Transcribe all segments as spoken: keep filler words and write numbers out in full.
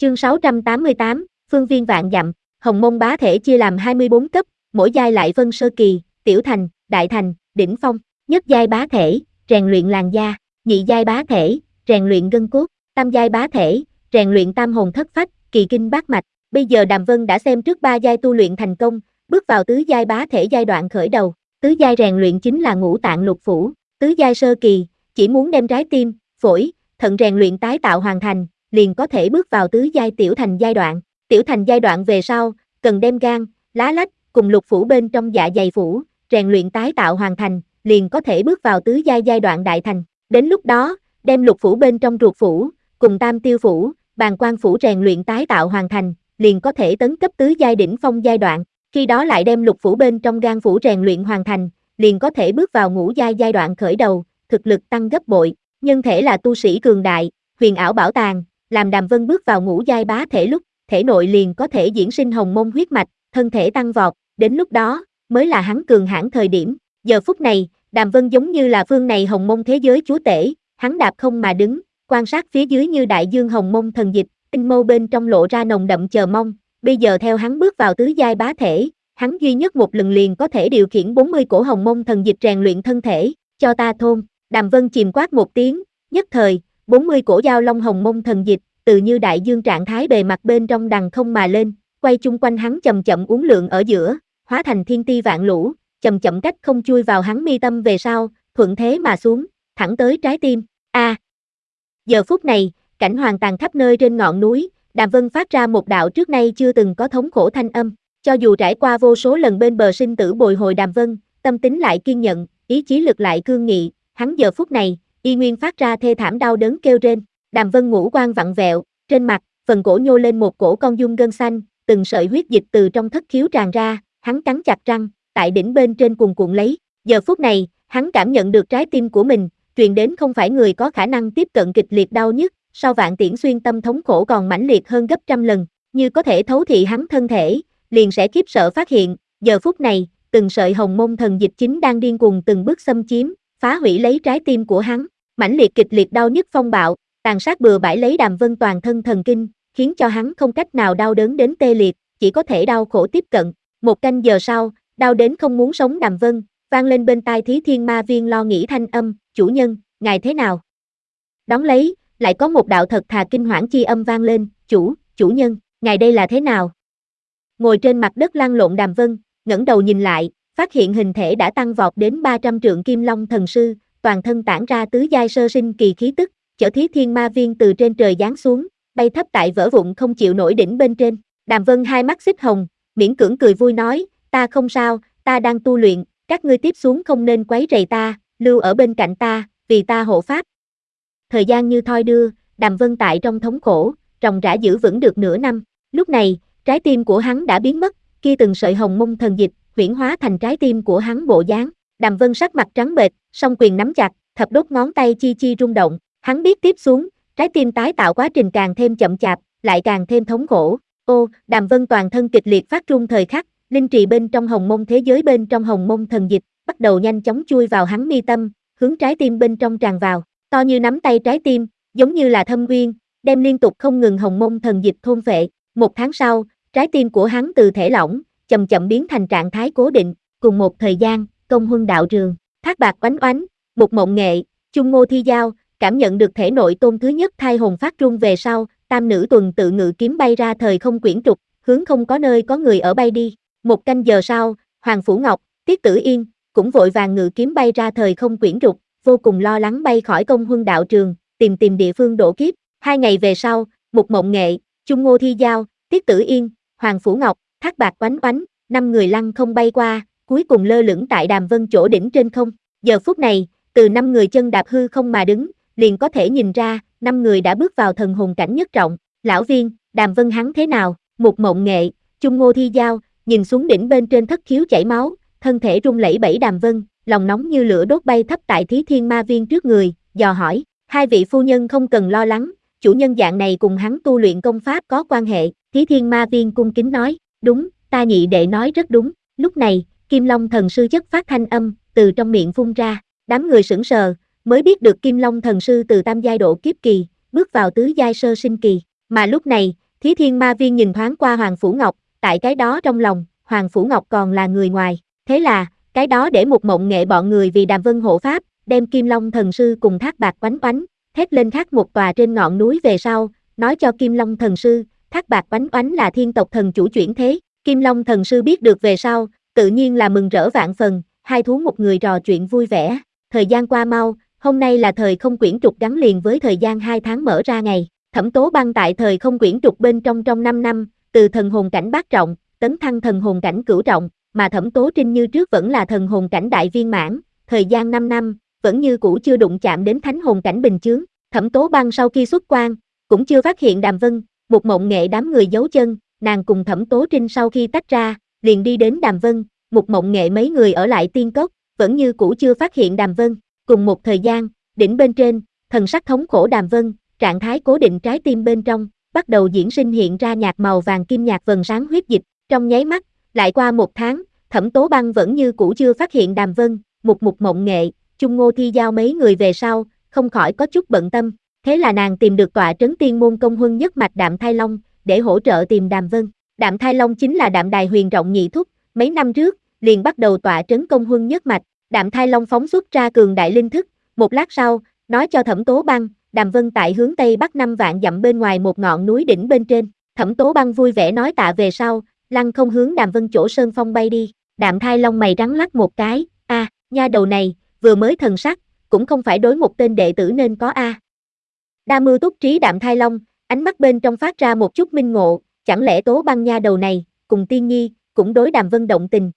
Chương sáu trăm tám mươi tám, Phương viên vạn dặm. Hồng mông bá thể chia làm hai mươi bốn cấp, mỗi giai lại phân sơ kỳ, tiểu thành, đại thành, đỉnh phong. Nhất giai bá thể, rèn luyện làn da; nhị giai bá thể, rèn luyện gân cốt; tam giai bá thể, rèn luyện tam hồn thất phách, kỳ kinh bát mạch. Bây giờ Đàm Vân đã xem trước ba giai tu luyện thành công, bước vào tứ giai bá thể giai đoạn khởi đầu. Tứ giai rèn luyện chính là ngũ tạng lục phủ. Tứ giai sơ kỳ, chỉ muốn đem trái tim, phổi, thận rèn luyện tái tạo hoàn thành, liền có thể bước vào tứ giai tiểu thành giai đoạn. Tiểu thành giai đoạn về sau, cần đem gan, lá lách, cùng lục phủ bên trong dạ dày phủ, rèn luyện tái tạo hoàn thành, liền có thể bước vào tứ giai giai đoạn đại thành. Đến lúc đó, đem lục phủ bên trong ruột phủ, cùng tam tiêu phủ, bàng quang phủ rèn luyện tái tạo hoàn thành, liền có thể tấn cấp tứ giai đỉnh phong giai đoạn. Khi đó lại đem lục phủ bên trong gan phủ rèn luyện hoàn thành, liền có thể bước vào ngũ giai giai đoạn khởi đầu, thực lực tăng gấp bội. Nhân thể là tu sĩ cường đại, huyền ảo bảo tàng, làm Đàm Vân bước vào ngũ giai bá thể lúc, thể nội liền có thể diễn sinh hồng mông huyết mạch, thân thể tăng vọt, đến lúc đó, mới là hắn cường hãn thời điểm. Giờ phút này, Đàm Vân giống như là phương này hồng mông thế giới chúa tể, hắn đạp không mà đứng, quan sát phía dưới như đại dương hồng mông thần dịch, tinh mâu bên trong lộ ra nồng đậm chờ mong. Bây giờ theo hắn bước vào tứ giai bá thể, hắn duy nhất một lần liền có thể điều khiển bốn mươi cổ hồng mông thần dịch rèn luyện thân thể, cho ta thôn. Đàm Vân chìm quát một tiếng, nhất thời, bốn mươi cổ giao long hồng mông thần dịch, từ như đại dương trạng thái bề mặt bên trong đằng không mà lên, quay chung quanh hắn chậm chậm uốn lượn ở giữa, hóa thành thiên ti vạn lũ, chậm chậm cách không chui vào hắn mi tâm về sau, thuận thế mà xuống, thẳng tới trái tim. A! À, giờ phút này, cảnh hoàng tàn khắp nơi trên ngọn núi, Đàm Vân phát ra một đạo trước nay chưa từng có thống khổ thanh âm. Cho dù trải qua vô số lần bên bờ sinh tử bồi hồi Đàm Vân, tâm tính lại kiên nhẫn, ý chí lực lại cương nghị, hắn giờ phút này, y nguyên phát ra thê thảm đau đớn kêu rên. Đàm Vân ngũ quan vặn vẹo, trên mặt, phần cổ nhô lên một cổ con dung gân xanh, từng sợi huyết dịch từ trong thất khiếu tràn ra, hắn cắn chặt răng, tại đỉnh bên trên cuồn cuộn lấy. Giờ phút này, hắn cảm nhận được trái tim của mình, truyền đến không phải người có khả năng tiếp cận kịch liệt đau nhức, sau vạn tiễn xuyên tâm thống khổ còn mãnh liệt hơn gấp trăm lần, như có thể thấu thị hắn thân thể, liền sẽ khiếp sợ phát hiện, giờ phút này, từng sợi hồng mông thần dịch chính đang điên cuồng từng bước xâm chiếm, phá hủy lấy trái tim của hắn. Mãnh liệt kịch liệt đau nhức phong bạo, tàn sát bừa bãi lấy Đàm Vân toàn thân thần kinh, khiến cho hắn không cách nào đau đớn đến tê liệt, chỉ có thể đau khổ tiếp cận. Một canh giờ sau, đau đến không muốn sống Đàm Vân, vang lên bên tai Thí Thiên Ma Viên lo nghĩ thanh âm, chủ nhân, ngài thế nào? Đón lấy, lại có một đạo thật thà kinh hoảng chi âm vang lên, chủ, chủ nhân, ngài đây là thế nào? Ngồi trên mặt đất lăn lộn Đàm Vân, ngẩng đầu nhìn lại, phát hiện hình thể đã tăng vọt đến ba trăm trượng Kim Long thần sư, toàn thân tản ra tứ giai sơ sinh kỳ khí tức, chở Thí Thiên Ma Viên từ trên trời giáng xuống, bay thấp tại vỡ vụn không chịu nổi đỉnh bên trên. Đàm Vân hai mắt xích hồng, miễn cưỡng cười vui nói, ta không sao, ta đang tu luyện, các ngươi tiếp xuống không nên quấy rầy ta, lưu ở bên cạnh ta, vì ta hộ pháp. Thời gian như thoi đưa, Đàm Vân tại trong thống khổ, ròng rã giữ vững được nửa năm. Lúc này, trái tim của hắn đã biến mất, kia từng sợi hồng mông thần dịch, huyễn hóa thành trái tim của hắn bộ dáng. Đàm Vân sắc mặt trắng bệch, song quyền nắm chặt, thập đốt ngón tay chi chi rung động. Hắn biết tiếp xuống, trái tim tái tạo quá trình càng thêm chậm chạp, lại càng thêm thống khổ. Ô, Đàm Vân toàn thân kịch liệt phát run thời khắc, linh trì bên trong hồng mông thế giới bên trong hồng mông thần dịch, bắt đầu nhanh chóng chui vào hắn mi tâm, hướng trái tim bên trong tràn vào, to như nắm tay trái tim, giống như là thâm uyên, đem liên tục không ngừng hồng mông thần dịch thôn phệ. Một tháng sau, trái tim của hắn từ thể lỏng, chậm chậm biến thành trạng thái cố định. Cùng một thời gian, Công Huân đạo trường, Thác Bạc oánh oánh, Một Mộng Nghệ, Chung Ngô Thi Giao, cảm nhận được thể nội tôn thứ nhất thai hồn phát run về sau, tam nữ tuần tự ngự kiếm bay ra thời không quyển trục, hướng không có nơi có người ở bay đi. Một canh giờ sau, Hoàng Phủ Ngọc, Tiết Tử Yên, cũng vội vàng ngự kiếm bay ra thời không quyển trục, vô cùng lo lắng bay khỏi Công Huân đạo trường, tìm tìm địa phương đổ kiếp. Hai ngày về sau, Một Mộng Nghệ, Chung Ngô Thi Giao, Tiết Tử Yên, Hoàng Phủ Ngọc, Thác Bạc oánh oánh, năm người lăng không bay qua, cuối cùng lơ lửng tại Đàm Vân chỗ đỉnh trên không. Giờ phút này, từ năm người chân đạp hư không mà đứng, liền có thể nhìn ra, năm người đã bước vào thần hồn cảnh nhất trọng. Lão Viên, Đàm Vân hắn thế nào? Một Mộng Nghệ, Chung Ngô Thi Giao, nhìn xuống đỉnh bên trên thất khiếu chảy máu, thân thể rung lẩy bẩy Đàm Vân, lòng nóng như lửa đốt bay thấp tại Thí Thiên Ma Viên trước người, dò hỏi, hai vị phu nhân không cần lo lắng, chủ nhân dạng này cùng hắn tu luyện công pháp có quan hệ. Thí Thiên Ma Viên cung kính nói, đúng, ta nhị đệ nói rất đúng. Lúc này, Kim Long thần sư chất phát thanh âm, từ trong miệng phun ra, đám người sững sờ, mới biết được Kim Long thần sư từ tam giai độ kiếp kỳ, bước vào tứ giai sơ sinh kỳ, mà lúc này, Thí Thiên Ma Viên nhìn thoáng qua Hoàng Phủ Ngọc, tại cái đó trong lòng, Hoàng Phủ Ngọc còn là người ngoài, thế là, cái đó để một mộng nghệ bọn người vì Đàm Vân hộ pháp, đem Kim Long Thần Sư cùng Thác Bạc Oánh Oánh, thét lên khắc một tòa trên ngọn núi về sau, nói cho Kim Long Thần Sư, Thác Bạc Oánh Oánh là thiên tộc thần chủ chuyển thế. Kim Long Thần Sư biết được về sau, tự nhiên là mừng rỡ vạn phần, hai thú một người trò chuyện vui vẻ. Thời gian qua mau, hôm nay là thời không quyển trục gắn liền với thời gian hai tháng mở ra ngày. Thẩm Tố Băng tại thời không quyển trục bên trong trong năm năm, từ thần hồn cảnh bát trọng, tấn thăng thần hồn cảnh cửu trọng, mà Thẩm Tố Trinh như trước vẫn là thần hồn cảnh đại viên mãn, thời gian năm năm, vẫn như cũ chưa đụng chạm đến thánh hồn cảnh bình chướng. Thẩm Tố Băng sau khi xuất quan, cũng chưa phát hiện Đàm Vân, một mộng nghệ đám người giấu chân, nàng cùng Thẩm Tố Trinh sau khi tách ra, liền đi đến Đàm Vân, một mộng nghệ mấy người ở lại tiên cốc, vẫn như cũ chưa phát hiện Đàm Vân. Cùng một thời gian, đỉnh bên trên, thần sắc thống khổ Đàm Vân, trạng thái cố định trái tim bên trong, bắt đầu diễn sinh hiện ra nhạt màu vàng kim nhạt vầng sáng huyết dịch, trong nháy mắt, lại qua một tháng, Thẩm Tố Băng vẫn như cũ chưa phát hiện Đàm Vân, một mục mộng nghệ, Chung Ngô Thi Giao mấy người về sau, không khỏi có chút bận tâm, thế là nàng tìm được tọa trấn tiên môn công huân nhất mạch Đạm Thai Long, để hỗ trợ tìm Đàm Vân. Đạm Thai Long chính là Đạm Đài Huyền rộng nhị thúc, mấy năm trước, liền bắt đầu tọa trấn công huân nhất mạch, Đạm Thai Long phóng xuất ra cường đại linh thức, một lát sau, nói cho Thẩm Tố Băng, Đàm Vân tại hướng tây bắc năm vạn dặm bên ngoài một ngọn núi đỉnh bên trên. Thẩm Tố Băng vui vẻ nói tạ về sau, lăng không hướng Đàm Vân chỗ sơn phong bay đi. Đạm Thai Long mày rắn lắc một cái, a, à, nha đầu này, vừa mới thần sắc, cũng không phải đối một tên đệ tử nên có a. À. Đa mưu túc trí Đạm Thai Long, ánh mắt bên trong phát ra một chút minh ngộ, chẳng lẽ Tố Băng nha đầu này, cùng Tiên Nhi, cũng đối Đàm Vân động tình.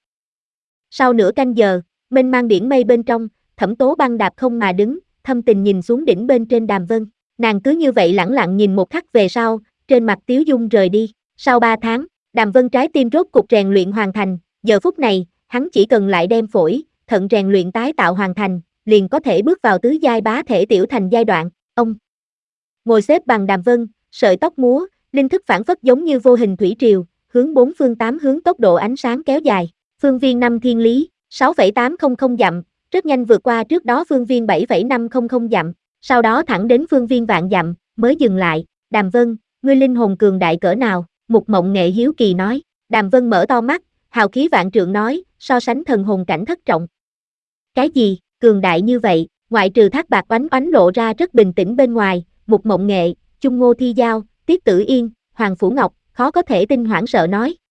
Sau nửa canh giờ, mênh mang biển mây bên trong, Thẩm Tố Băng đạp không mà đứng, thâm tình nhìn xuống đỉnh bên trên Đàm Vân. Nàng cứ như vậy lẳng lặng nhìn một khắc về sau, trên mặt tiếu dung rời đi. Sau ba tháng, Đàm Vân trái tim rốt cục rèn luyện hoàn thành, giờ phút này, hắn chỉ cần lại đem phổi, thận rèn luyện tái tạo hoàn thành, liền có thể bước vào tứ giai bá thể tiểu thành giai đoạn. Ông ngồi xếp bằng Đàm Vân, sợi tóc múa, linh thức phản phất giống như vô hình thủy triều, hướng bốn phương tám hướng tốc độ ánh sáng kéo dài. Phương viên năm thiên lý, sáu phẩy tám không không dặm, rất nhanh vượt qua trước đó phương viên bảy phẩy năm không không dặm, sau đó thẳng đến phương viên vạn dặm, mới dừng lại. Đàm Vân, ngươi linh hồn cường đại cỡ nào? Mục Mộng Nghệ hiếu kỳ nói. Đàm Vân mở to mắt, hào khí vạn trượng nói, so sánh thần hồn cảnh thất trọng. Cái gì, cường đại như vậy, ngoại trừ Thác Bạc Oánh Oánh lộ ra rất bình tĩnh bên ngoài, Mục Mộng Nghệ, Chung Ngô Thi Giao, Tiết Tử Yên, Hoàng Phủ Ngọc, khó có thể tin hoảng sợ nói,